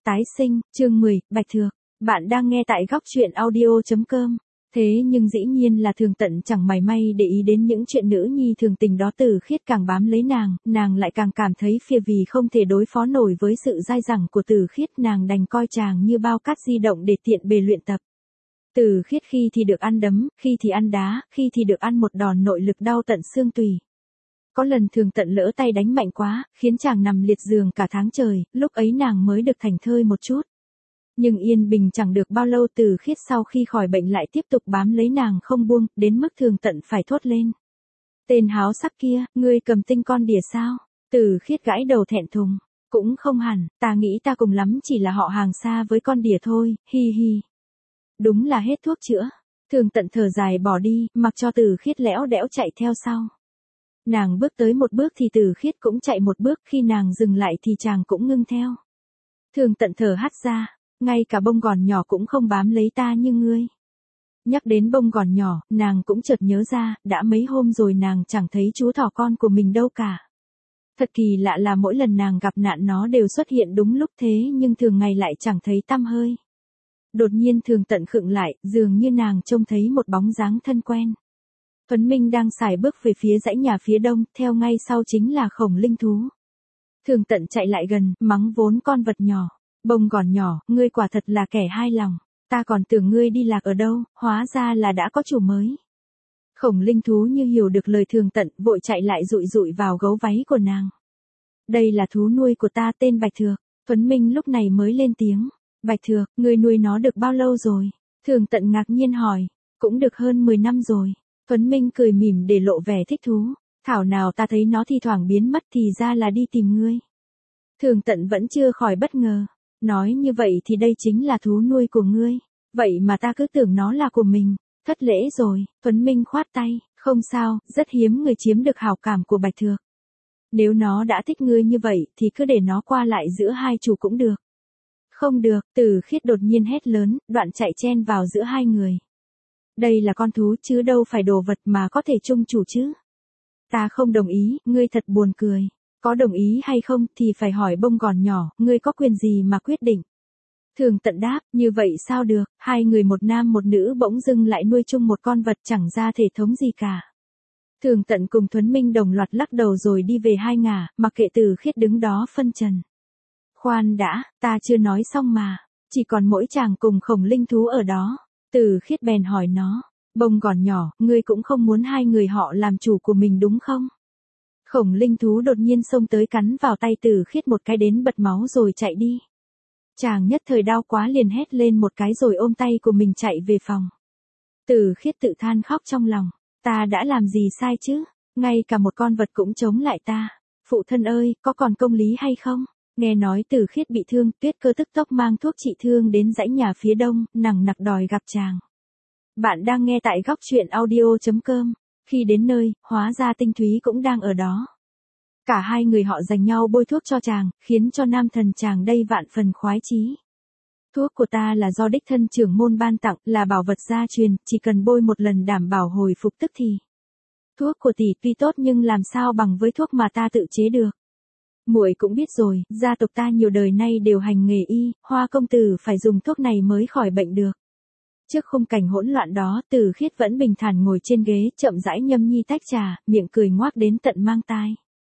Tái sinh, chương 10, Bạch Thược. Bạn đang nghe tại góc truyện audio.com. Thế nhưng dĩ nhiên là Thường Tận chẳng mảy may để ý đến những chuyện nữ nhi thường tình đó. Từ Khiết càng bám lấy nàng lại càng cảm thấy phia vì không thể đối phó nổi với sự dai dẳng của Từ Khiết. Nàng đành coi chàng như bao cát di động để tiện bề luyện tập. Từ Khiết khi thì được ăn đấm, khi thì ăn đá, khi thì được ăn một đòn nội lực đau tận xương tủy. Có lần Thường Tận lỡ tay đánh mạnh quá, khiến chàng nằm liệt giường cả tháng trời, lúc ấy nàng mới được thảnh thơi một chút. Nhưng yên bình chẳng được bao lâu, Từ Khiết sau khi khỏi bệnh lại tiếp tục bám lấy nàng không buông, đến mức Thường Tận phải thốt lên. Tên háo sắc kia, ngươi cầm tinh con đỉa sao? Từ Khiết gãi đầu thẹn thùng. Cũng không hẳn, ta nghĩ ta cùng lắm chỉ là họ hàng xa với con đỉa thôi, hi hi. Đúng là hết thuốc chữa. Thường Tận thở dài bỏ đi, mặc cho Từ Khiết lẽo đẽo chạy theo sau. Nàng bước tới một bước thì Từ Khiết cũng chạy một bước, khi nàng dừng lại thì chàng cũng ngưng theo. Thường Tận thở hắt ra, ngay cả bông gòn nhỏ cũng không bám lấy ta như ngươi. Nhắc đến bông gòn nhỏ, nàng cũng chợt nhớ ra, đã mấy hôm rồi nàng chẳng thấy chú thỏ con của mình đâu cả. Thật kỳ lạ là mỗi lần nàng gặp nạn nó đều xuất hiện đúng lúc thế nhưng thường ngày lại chẳng thấy tăm hơi. Đột nhiên Thường Tận khựng lại, dường như nàng trông thấy một bóng dáng thân quen. Tuấn Minh đang sải bước về phía dãy nhà phía đông, theo ngay sau chính là Khổng Linh Thú. Thường Tận chạy lại gần, mắng vốn con vật nhỏ. Bông gòn nhỏ, ngươi quả thật là kẻ hai lòng. Ta còn tưởng ngươi đi lạc ở đâu, hóa ra là đã có chủ mới. Khổng Linh Thú như hiểu được lời Thường Tận, vội chạy lại dụi dụi vào gấu váy của nàng. Đây là thú nuôi của ta, tên Bạch Thược. Tuấn Minh lúc này mới lên tiếng. Bạch Thược, ngươi nuôi nó được bao lâu rồi? Thường Tận ngạc nhiên hỏi. Cũng được hơn 10 năm rồi. Tuấn Minh cười mỉm để lộ vẻ thích thú. Thảo nào ta thấy nó thi thoảng biến mất thì ra là đi tìm ngươi. Thường Tận vẫn chưa khỏi bất ngờ. Nói như vậy thì đây chính là thú nuôi của ngươi. Vậy mà ta cứ tưởng nó là của mình. Thất lễ rồi, Tuấn Minh khoát tay. Không sao, rất hiếm người chiếm được hảo cảm của Bạch Thược. Nếu nó đã thích ngươi như vậy thì cứ để nó qua lại giữa hai chủ cũng được. Không được, Từ Khiết đột nhiên hét lớn, đoạn chạy chen vào giữa hai người. Đây là con thú chứ đâu phải đồ vật mà có thể chung chủ chứ. Ta không đồng ý, ngươi thật buồn cười. Có đồng ý hay không thì phải hỏi bông gòn nhỏ, ngươi có quyền gì mà quyết định. Thường Tận đáp, như vậy sao được, hai người một nam một nữ bỗng dưng lại nuôi chung một con vật chẳng ra thể thống gì cả. Thường Tận cùng Tuấn Minh đồng loạt lắc đầu rồi đi về hai ngả, mặc kệ Từ Khiết đứng đó phân trần. Khoan đã, ta chưa nói xong mà, chỉ còn mỗi chàng cùng Khổng Linh Thú ở đó. Từ Khiết bèn hỏi nó, bông gòn nhỏ, ngươi cũng không muốn hai người họ làm chủ của mình đúng không? Khổng Linh Thú đột nhiên xông tới cắn vào tay Từ Khiết một cái đến bật máu rồi chạy đi. Chàng nhất thời đau quá liền hét lên một cái rồi ôm tay của mình chạy về phòng. Từ Khiết tự than khóc trong lòng, ta đã làm gì sai chứ, ngay cả một con vật cũng chống lại ta. Phụ thân ơi, có còn công lý hay không? Nghe nói Từ Khiết bị thương, Tuyết Cơ tức tốc mang thuốc trị thương đến dãy nhà phía đông, nằng nặc đòi gặp chàng. Bạn đang nghe tại góc truyện audio.com. Khi đến nơi, hóa ra Tinh Thúy cũng đang ở đó. Cả hai người họ giành nhau bôi thuốc cho chàng, khiến cho nam thần chàng đây vạn phần khoái chí. Thuốc của ta là do đích thân trưởng môn ban tặng, là bảo vật gia truyền, chỉ cần bôi một lần đảm bảo hồi phục tức thì. Thuốc của tỷ tuy tốt nhưng làm sao bằng với thuốc mà ta tự chế được. Muội cũng biết rồi, gia tộc ta nhiều đời nay đều hành nghề y, Hoa công tử phải dùng thuốc này mới khỏi bệnh được. Trước khung cảnh hỗn loạn đó, Từ Khiết vẫn bình thản ngồi trên ghế, chậm rãi nhâm nhi tách trà, miệng cười ngoác đến tận mang tai.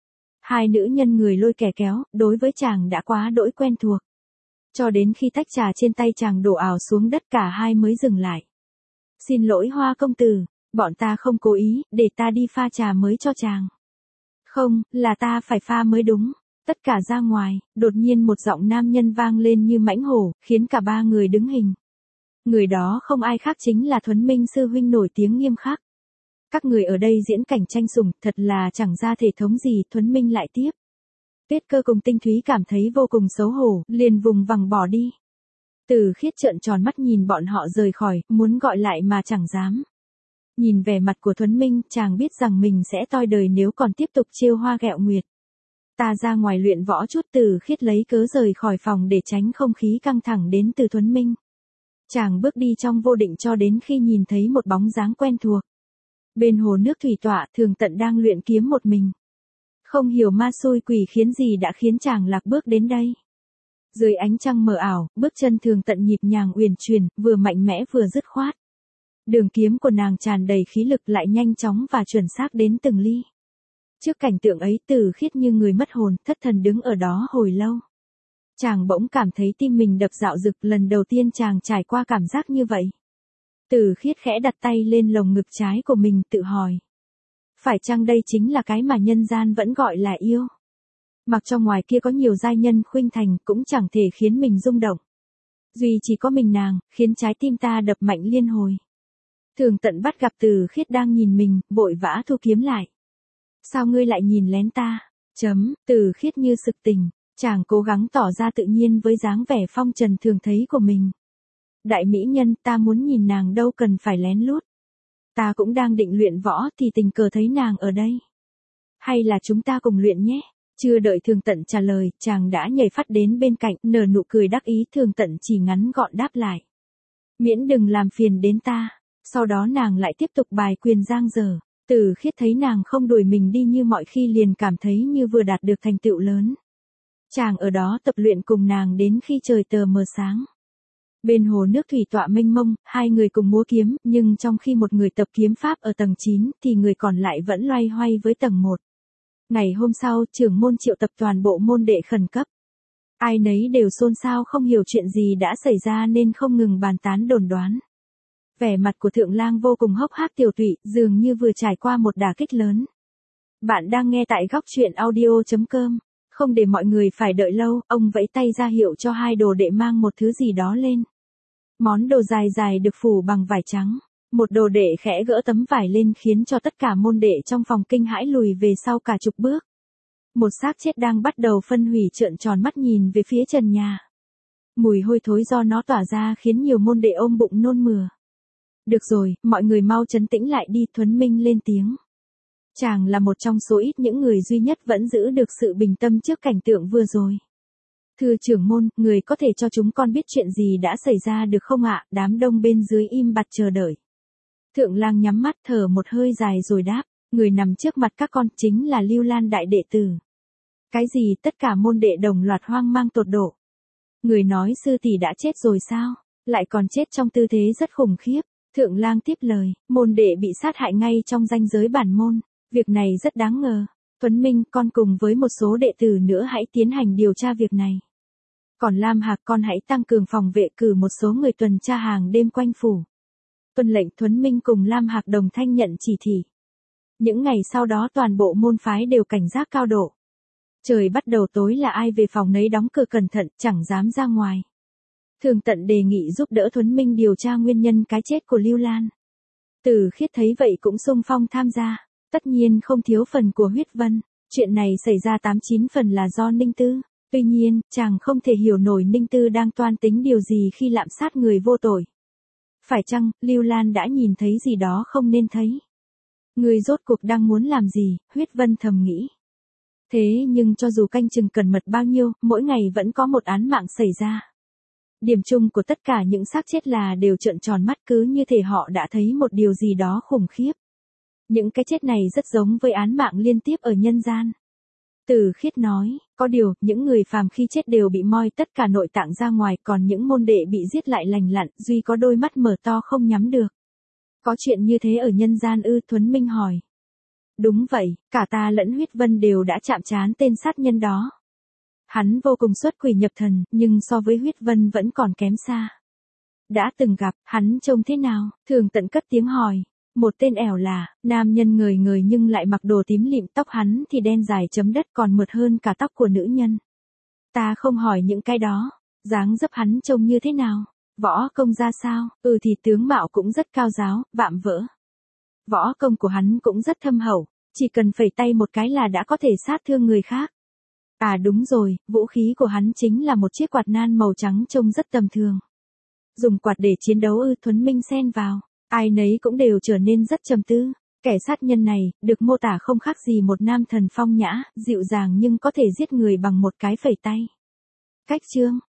Hai nữ nhân người lôi kẻ kéo, đối với chàng đã quá đỗi quen thuộc. Cho đến khi tách trà trên tay chàng đổ ào xuống đất cả hai mới dừng lại. Xin lỗi Hoa công tử, bọn ta không cố ý, để ta đi pha trà mới cho chàng. Không, là ta phải pha mới đúng. Tất cả ra ngoài, đột nhiên một giọng nam nhân vang lên như mãnh hổ, khiến cả ba người đứng hình. Người đó không ai khác chính là Thuấn Minh sư huynh nổi tiếng nghiêm khắc. Các người ở đây diễn cảnh tranh sủng, thật là chẳng ra thể thống gì. Thuấn Minh lại tiếp. Tuyết Cơ cùng Tinh Thúy cảm thấy vô cùng xấu hổ, liền vùng vằng bỏ đi. Từ Khiết trợn tròn mắt nhìn bọn họ rời khỏi, muốn gọi lại mà chẳng dám. Nhìn vẻ mặt của Thuấn Minh, chàng biết rằng mình sẽ toi đời nếu còn tiếp tục trêu hoa ghẹo nguyệt. Ta ra ngoài luyện võ chút. Từ Khiết lấy cớ rời khỏi phòng để tránh không khí căng thẳng đến từ Thuấn Minh. Chàng bước đi trong vô định cho đến khi nhìn thấy một bóng dáng quen thuộc. Bên hồ nước thủy tọa, Thường Tận đang luyện kiếm một mình. Không hiểu ma xui quỷ khiến gì đã khiến chàng lạc bước đến đây. Dưới ánh trăng mờ ảo, bước chân Thường Tận nhịp nhàng uyển chuyển, vừa mạnh mẽ vừa dứt khoát. Đường kiếm của nàng tràn đầy khí lực lại nhanh chóng và chuẩn xác đến từng ly. Trước cảnh tượng ấy Từ Khiết như người mất hồn, thất thần đứng ở đó hồi lâu. Chàng bỗng cảm thấy tim mình đập dạo dực, lần đầu tiên chàng trải qua cảm giác như vậy. Từ Khiết khẽ đặt tay lên lồng ngực trái của mình tự hỏi. Phải chăng đây chính là cái mà nhân gian vẫn gọi là yêu? Mặc cho ngoài kia có nhiều giai nhân khuynh thành cũng chẳng thể khiến mình rung động. Duy chỉ có mình nàng, khiến trái tim ta đập mạnh liên hồi. Thường Tận bắt gặp Từ Khiết đang nhìn mình, vội vã thu kiếm lại. Sao ngươi lại nhìn lén ta? Từ Khiết như sực tỉnh, chàng cố gắng tỏ ra tự nhiên với dáng vẻ phong trần thường thấy của mình. Đại mỹ nhân, ta muốn nhìn nàng đâu cần phải lén lút. Ta cũng đang định luyện võ thì tình cờ thấy nàng ở đây. Hay là chúng ta cùng luyện nhé? Chưa đợi Thường Tận trả lời, chàng đã nhảy phắt đến bên cạnh, nở nụ cười đắc ý. Thường Tận chỉ ngắn gọn đáp lại. Miễn đừng làm phiền đến ta. Sau đó nàng lại tiếp tục bài quyền giang dở. Từ Khiết thấy nàng không đuổi mình đi như mọi khi liền cảm thấy như vừa đạt được thành tựu lớn. Chàng ở đó tập luyện cùng nàng đến khi trời tờ mờ sáng. Bên hồ nước thủy tọa mênh mông, hai người cùng múa kiếm, nhưng trong khi một người tập kiếm pháp ở tầng 9 thì người còn lại vẫn loay hoay với tầng 1. Ngày hôm sau, trưởng môn triệu tập toàn bộ môn đệ khẩn cấp. Ai nấy đều xôn xao không hiểu chuyện gì đã xảy ra nên không ngừng bàn tán đồn đoán. Vẻ mặt của Thượng Lang vô cùng hốc hác tiều tụy, dường như vừa trải qua một đả kích lớn. Bạn đang nghe tại góc truyện audio.com. Không để mọi người phải đợi lâu, ông vẫy tay ra hiệu cho hai đồ đệ mang một thứ gì đó lên. Món đồ dài dài được phủ bằng vải trắng. Một đồ đệ khẽ gỡ tấm vải lên khiến cho tất cả môn đệ trong phòng kinh hãi lùi về sau cả chục bước. Một xác chết đang bắt đầu phân hủy trợn tròn mắt nhìn về phía trần nhà. Mùi hôi thối do nó tỏa ra khiến nhiều môn đệ ôm bụng nôn mửa. Được rồi, mọi người mau trấn tĩnh lại đi. Thuấn Minh lên tiếng. Chàng là một trong số ít những người duy nhất vẫn giữ được sự bình tâm trước cảnh tượng vừa rồi. Thưa trưởng môn, người có thể cho chúng con biết chuyện gì đã xảy ra được không ạ? Đám đông bên dưới im bặt chờ đợi. Thượng Lang nhắm mắt thở một hơi dài rồi đáp, người nằm trước mặt các con chính là Lưu Lan đại đệ tử. Cái gì? Tất cả môn đệ đồng loạt hoang mang tột độ. Người nói sư tỷ đã chết rồi sao? Lại còn chết trong tư thế rất khủng khiếp. Thượng Lang tiếp lời, môn đệ bị sát hại ngay trong ranh giới bản môn. Việc này rất đáng ngờ. Tuấn Minh, con cùng với một số đệ tử nữa hãy tiến hành điều tra việc này. Còn Lam Hạc, con hãy tăng cường phòng vệ, cử một số người tuần tra hàng đêm quanh phủ. Tuân lệnh. Tuấn Minh cùng Lam Hạc đồng thanh nhận chỉ thị. Những ngày sau đó toàn bộ môn phái đều cảnh giác cao độ. Trời bắt đầu tối là ai về phòng nấy đóng cửa cẩn thận, chẳng dám ra ngoài. Thường Tận đề nghị giúp đỡ Tuấn Minh điều tra nguyên nhân cái chết của Lưu Lan. Từ Khiết thấy vậy cũng xung phong tham gia. Tất nhiên không thiếu phần của Huyết Vân. Chuyện này xảy ra 89 phần là do Ninh Tư. Tuy nhiên, chàng không thể hiểu nổi Ninh Tư đang toan tính điều gì khi lạm sát người vô tội. Phải chăng, Lưu Lan đã nhìn thấy gì đó không nên thấy? Người rốt cuộc đang muốn làm gì? Huyết Vân thầm nghĩ. Thế nhưng cho dù canh chừng cẩn mật bao nhiêu, mỗi ngày vẫn có một án mạng xảy ra. Điểm chung của tất cả những xác chết là đều trợn tròn mắt, cứ như thể họ đã thấy một điều gì đó khủng khiếp. Những cái chết này rất giống với án mạng liên tiếp ở nhân gian. Từ Khiết nói, có điều, những người phàm khi chết đều bị moi tất cả nội tạng ra ngoài, còn những môn đệ bị giết lại lành lặn, duy có đôi mắt mở to không nhắm được. Có chuyện như thế ở nhân gian ư? Thuấn Minh hỏi. Đúng vậy, cả ta lẫn Huyết Vân đều đã chạm trán tên sát nhân đó. Hắn vô cùng xuất quỷ nhập thần, nhưng so với Huyết Vân vẫn còn kém xa. Đã từng gặp, hắn trông thế nào? Thường Tận cất tiếng hỏi. Một tên ẻo là, nam nhân ngời ngời nhưng lại mặc đồ tím lịm, tóc hắn thì đen dài chấm đất còn mượt hơn cả tóc của nữ nhân. Ta không hỏi những cái đó. Dáng dấp hắn trông như thế nào? Võ công ra sao? Thì tướng mạo cũng rất cao giáo, vạm vỡ. Võ công của hắn cũng rất thâm hậu, chỉ cần phẩy tay một cái là đã có thể sát thương người khác. À đúng rồi, vũ khí của hắn chính là một chiếc quạt nan màu trắng trông rất tầm thường. Dùng quạt để chiến đấu ư? Thuấn Minh xen vào. Ai nấy cũng đều trở nên rất trầm tư. Kẻ sát nhân này, được mô tả không khác gì một nam thần phong nhã, dịu dàng nhưng có thể giết người bằng một cái phẩy tay. Cách chương,